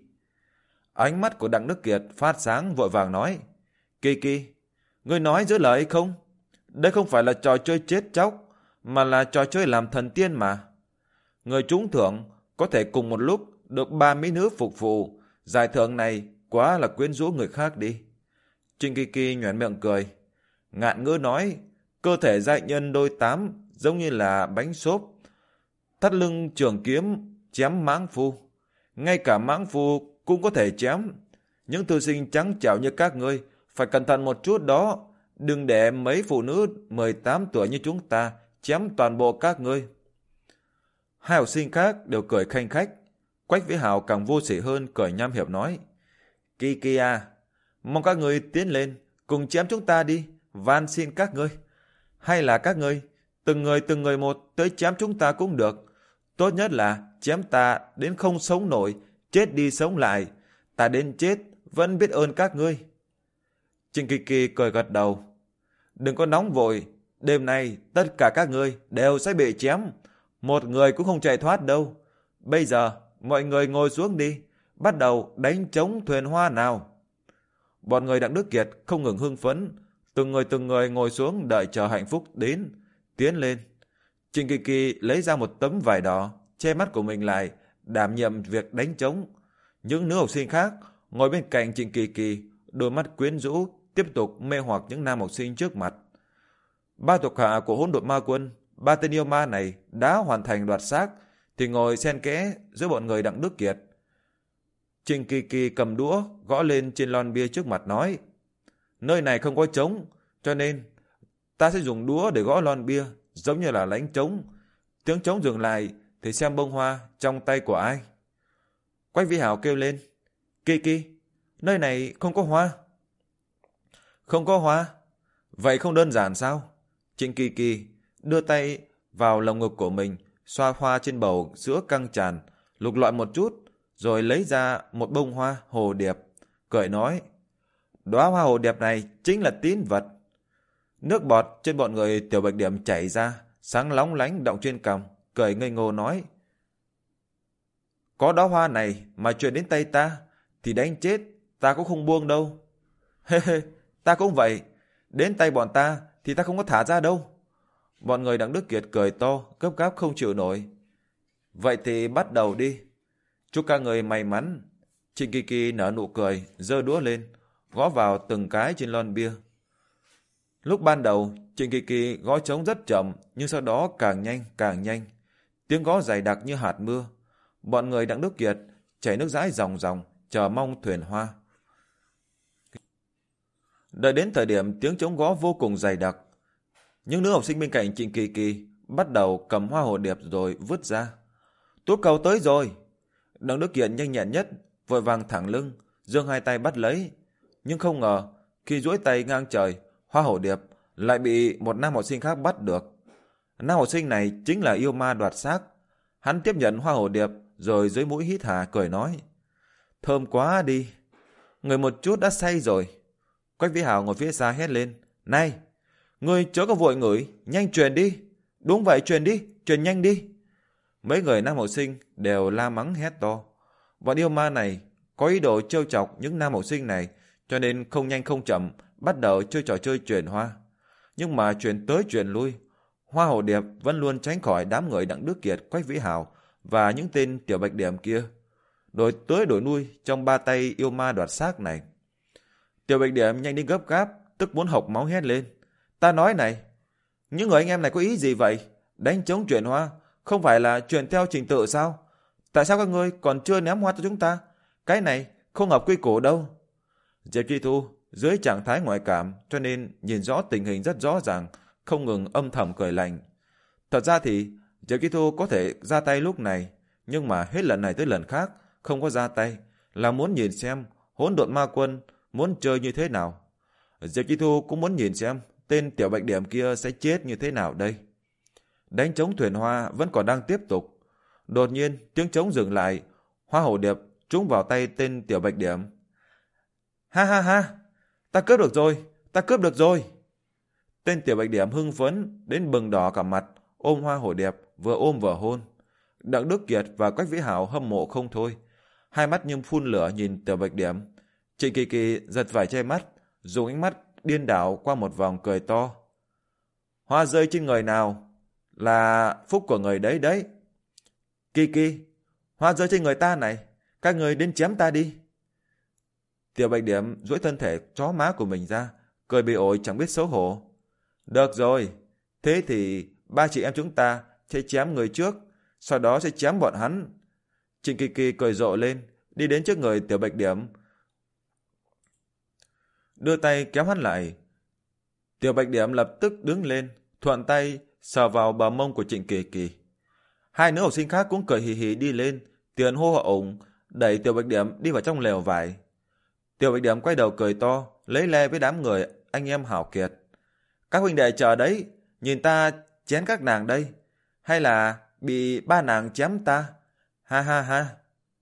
S1: Ánh mắt của Đặng Đức Kiệt phát sáng, vội vàng nói: Kỳ Kỳ, ngươi nói giữ lời không? Đây không phải là trò chơi chết chóc, mà là trò chơi làm thần tiên mà. Người trúng thưởng có thể cùng một lúc được ba mỹ nữ phục vụ. Giải thưởng này quá là quyến rũ người khác đi. Trịnh Kỳ Kỳ nhoẻn miệng cười. Ngạn Ngữ nói: Cơ thể giai nhân đôi tám giống như là bánh xốp, thắt lưng trường kiếm chém mãng phu. Ngay cả mãng phu cũng có thể chém. Những thư sinh trắng trẻo như các ngươi phải cẩn thận một chút đó, đừng để mấy phụ nữ mười tám tuổi như chúng ta chém toàn bộ các ngươi. Hai học sinh khác đều cười khanh khách. Quách Vĩ Hào càng vô sỉ hơn, cười nham hiểm nói: Kỳ Kỳ à, mong các ngươi tiến lên cùng chém chúng ta đi, van xin các ngươi. Hay là các ngươi từng người từng người một tới chém chúng ta cũng được. Tốt nhất là chém ta đến không sống nổi, chết đi sống lại. Ta đến chết vẫn biết ơn các ngươi. Trịnh Kỳ Kỳ cười gật đầu. Đừng có nóng vội, đêm nay tất cả các ngươi đều sẽ bị chém, một người cũng không chạy thoát đâu. Bây giờ mọi người ngồi xuống đi, bắt đầu đánh trống thuyền hoa nào. Bọn người Đặng Đức Kiệt không ngừng hưng phấn, từng người từng người ngồi xuống đợi chờ hạnh phúc đến, tiến lên. Trịnh Kỳ Kỳ lấy ra một tấm vải đỏ che mắt của mình lại, đảm nhiệm việc đánh trống. Những nữ học sinh khác ngồi bên cạnh Trịnh Kỳ Kỳ, đôi mắt quyến rũ tiếp tục mê hoặc những nam học sinh trước mặt. Ba thuộc hạ của hỗn độn ma quân, ba tên yêu ma này đã hoàn thành đoạt xác thì ngồi xen kẽ giữa bọn người Đặng Đức Kiệt. Trịnh Kỳ Kỳ cầm đũa gõ lên trên lon bia trước mặt, nói: Nơi này không có trống, cho nên ta sẽ dùng đũa để gõ lon bia, giống như là đánh trống. Tiếng trống dừng lại thì xem bông hoa trong tay của ai. Quách Vĩ Hào kêu lên: Kỳ Kỳ, nơi này không có hoa. Không có hoa? Vậy không đơn giản sao? Trịnh Kỳ Kỳ đưa tay vào lồng ngực của mình, xoa hoa trên bầu sữa căng tràn, lục lọi một chút, rồi lấy ra một bông hoa hồ điệp, cười nói: Đóa hoa hồ điệp này chính là tín vật. Nước bọt trên bọn người Tiểu Bạch Điểm chảy ra, sáng lóng lánh đọng trên cằm, cười ngây ngô nói: Có đóa hoa này mà truyền đến tay ta, thì đánh chết, ta cũng không buông đâu. Hê hê, ta cũng vậy. Đến tay bọn ta thì ta không có thả ra đâu. Bọn người Đặng Đức Kiệt cười to, gấp gáp không chịu nổi. Vậy thì bắt đầu đi. Chúc các người may mắn. Trịnh Kỳ Kỳ nở nụ cười, giơ đũa lên, gõ vào từng cái trên lon bia. Lúc ban đầu, Trịnh Kỳ Kỳ gõ trống rất chậm, nhưng sau đó càng nhanh, càng nhanh. Tiếng gõ dày đặc như hạt mưa. Bọn người Đặng Đức Kiệt chảy nước dãi ròng ròng, chờ mong thuyền hoa. Đợi đến thời điểm tiếng trống gõ vô cùng dày đặc, những nữ học sinh bên cạnh Trịnh Kỳ Kỳ bắt đầu cầm hoa hồ điệp rồi vứt ra. Tú cầu tới rồi. Đặng Đức Kiệt nhanh nhẹn nhất, vội vàng thẳng lưng, giương hai tay bắt lấy. Nhưng không ngờ, khi duỗi tay ngang trời, hoa hổ điệp lại bị một nam học sinh khác bắt được. Nam học sinh này chính là yêu ma đoạt xác. Hắn tiếp nhận hoa hổ điệp rồi dưới mũi hít hà cười nói: Thơm quá đi. Người một chút đã say rồi. Quách Vĩ Hào ngồi phía xa hét lên: Này, ngươi chớ có vội ngửi, nhanh truyền đi. Đúng vậy, truyền đi, truyền nhanh đi. Mấy người nam học sinh đều la mắng hét to. Bọn yêu ma này có ý đồ trêu chọc những nam học sinh này, cho nên không nhanh không chậm bắt đầu chơi trò chơi truyền hoa. Nhưng mà truyền tới truyền lui, hoa hổ điệp vẫn luôn tránh khỏi đám người Đặng Đức Kiệt, Quách Vĩ Hào và những tên tiểu bạch điểm kia, đổi tới đổi lui trong ba tay yêu ma đoạt xác này. Tiểu bạch điểm nhanh đi gấp gáp, tức muốn hộc máu hét lên: Ta nói này, những người anh em này có ý gì vậy? Đánh trống truyền hoa không phải là truyền theo trình tự sao? Tại sao các ngươi còn chưa ném hoa cho chúng ta? Cái này không hợp quy củ đâu. Diệp Chi Thu dưới trạng thái ngoại cảm, cho nên nhìn rõ tình hình rất rõ ràng, không ngừng âm thầm cười lạnh. Thật ra thì Diệp Chi Thu có thể ra tay lúc này, nhưng mà hết lần này tới lần khác không có ra tay, là muốn nhìn xem hỗn độn ma quân muốn chơi như thế nào. Diệp Chi Thu cũng muốn nhìn xem tên tiểu bạch điểm kia sẽ chết như thế nào đây. Đánh trống thuyền hoa vẫn còn đang tiếp tục. Đột nhiên tiếng trống dừng lại, hoa hổ điệp trúng vào tay tên tiểu bạch điểm. Ha ha ha, ta cướp được rồi, ta cướp được rồi. Tên tiểu bạch điểm hưng phấn đến bừng đỏ cả mặt, ôm hoa hổ điệp, vừa ôm vừa hôn. Đặng Đức Kiệt và Quách Vĩ Hào hâm mộ không thôi, hai mắt như phun lửa nhìn tiểu bạch điểm. Trịnh Kỳ Kỳ giật vải che mắt, dùng ánh mắt điên đảo qua một vòng cười to. Hoa rơi trên người nào là phúc của người đấy đấy. Kỳ Kỳ, hoa rơi trên người ta này, các người đến chém ta đi. Tiểu bạch điểm duỗi thân thể chó má của mình ra, cười bị ổi chẳng biết xấu hổ. Được rồi, thế thì ba chị em chúng ta sẽ chém người trước, sau đó sẽ chém bọn hắn. Trịnh Kỳ Kỳ cười rộ lên, đi đến trước người tiểu bạch điểm, đưa tay kéo hắn lại. Tiểu bạch điểm lập tức đứng lên, thuận tay sờ vào bờ mông của Trịnh Kỳ Kỳ. Hai nữ học sinh khác cũng cười hì hì đi lên, tiền hô họ ủng, đẩy tiểu bạch điểm đi vào trong lều vải. Tiểu bạch điểm quay đầu cười to, lấy le với đám người anh em hảo kiệt. Các huynh đệ chờ đấy, nhìn ta chén các nàng đây, hay là bị ba nàng chém ta? Ha ha ha.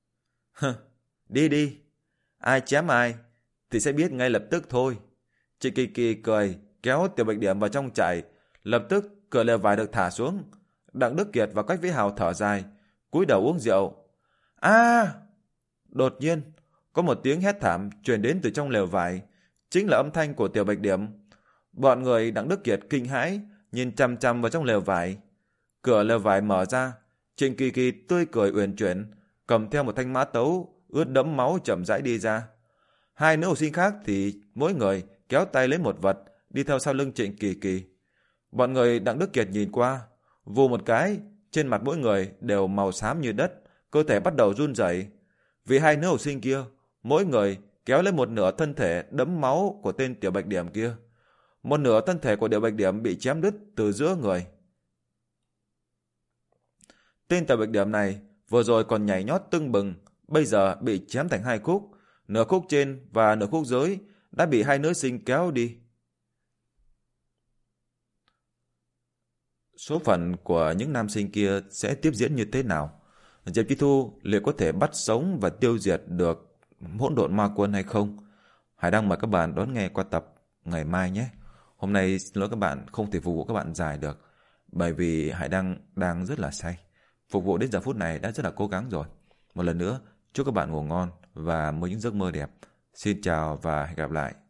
S1: Đi đi, ai chém ai thì sẽ biết ngay lập tức thôi. Chị Kỳ Kỳ cười, kéo tiểu bạch điểm vào trong trại, lập tức cửa lều vải được thả xuống. Đặng Đức Kiệt và Quách Vĩ Hào thở dài, cúi đầu uống rượu. A! Đột nhiên, có một tiếng hét thảm truyền đến từ trong lều vải, chính là âm thanh của tiểu bạch điểm. Bọn người Đặng Đức Kiệt kinh hãi, nhìn chằm chằm vào trong lều vải. Cửa lều vải mở ra, Trịnh Kỳ Kỳ tươi cười uyển chuyển, cầm theo một thanh mã tấu ướt đẫm máu chậm rãi đi ra. Hai nữ học sinh khác thì mỗi người kéo tay lấy một vật, đi theo sau lưng Trịnh Kỳ Kỳ. Bọn người Đặng Đức Kiệt nhìn qua, vù một cái, trên mặt mỗi người đều màu xám như đất, cơ thể bắt đầu run rẩy. Vì hai nữ học sinh kia, mỗi người kéo lấy một nửa thân thể đẫm máu của tên tiểu bạch điểm kia. Một nửa thân thể của tiểu bạch điểm bị chém đứt từ giữa người. Tên tiểu bạch điểm này vừa rồi còn nhảy nhót tưng bừng, bây giờ bị chém thành hai khúc, nửa khúc trên và nửa khúc dưới đã bị hai nữ sinh kéo đi. Số phận của những nam sinh kia sẽ tiếp diễn như thế nào? Diệp Chi Thu liệu có thể bắt sống và tiêu diệt được hỗn độn ma quân hay không? Hải Đăng mời các bạn đón nghe qua tập ngày mai nhé. Hôm nay xin lỗi các bạn không thể phục vụ các bạn dài được, bởi vì Hải Đăng đang rất là say. Phục vụ đến giờ phút này đã rất là cố gắng rồi. Một lần nữa, chúc các bạn ngủ ngon và mơ những giấc mơ đẹp. Xin chào và hẹn gặp lại.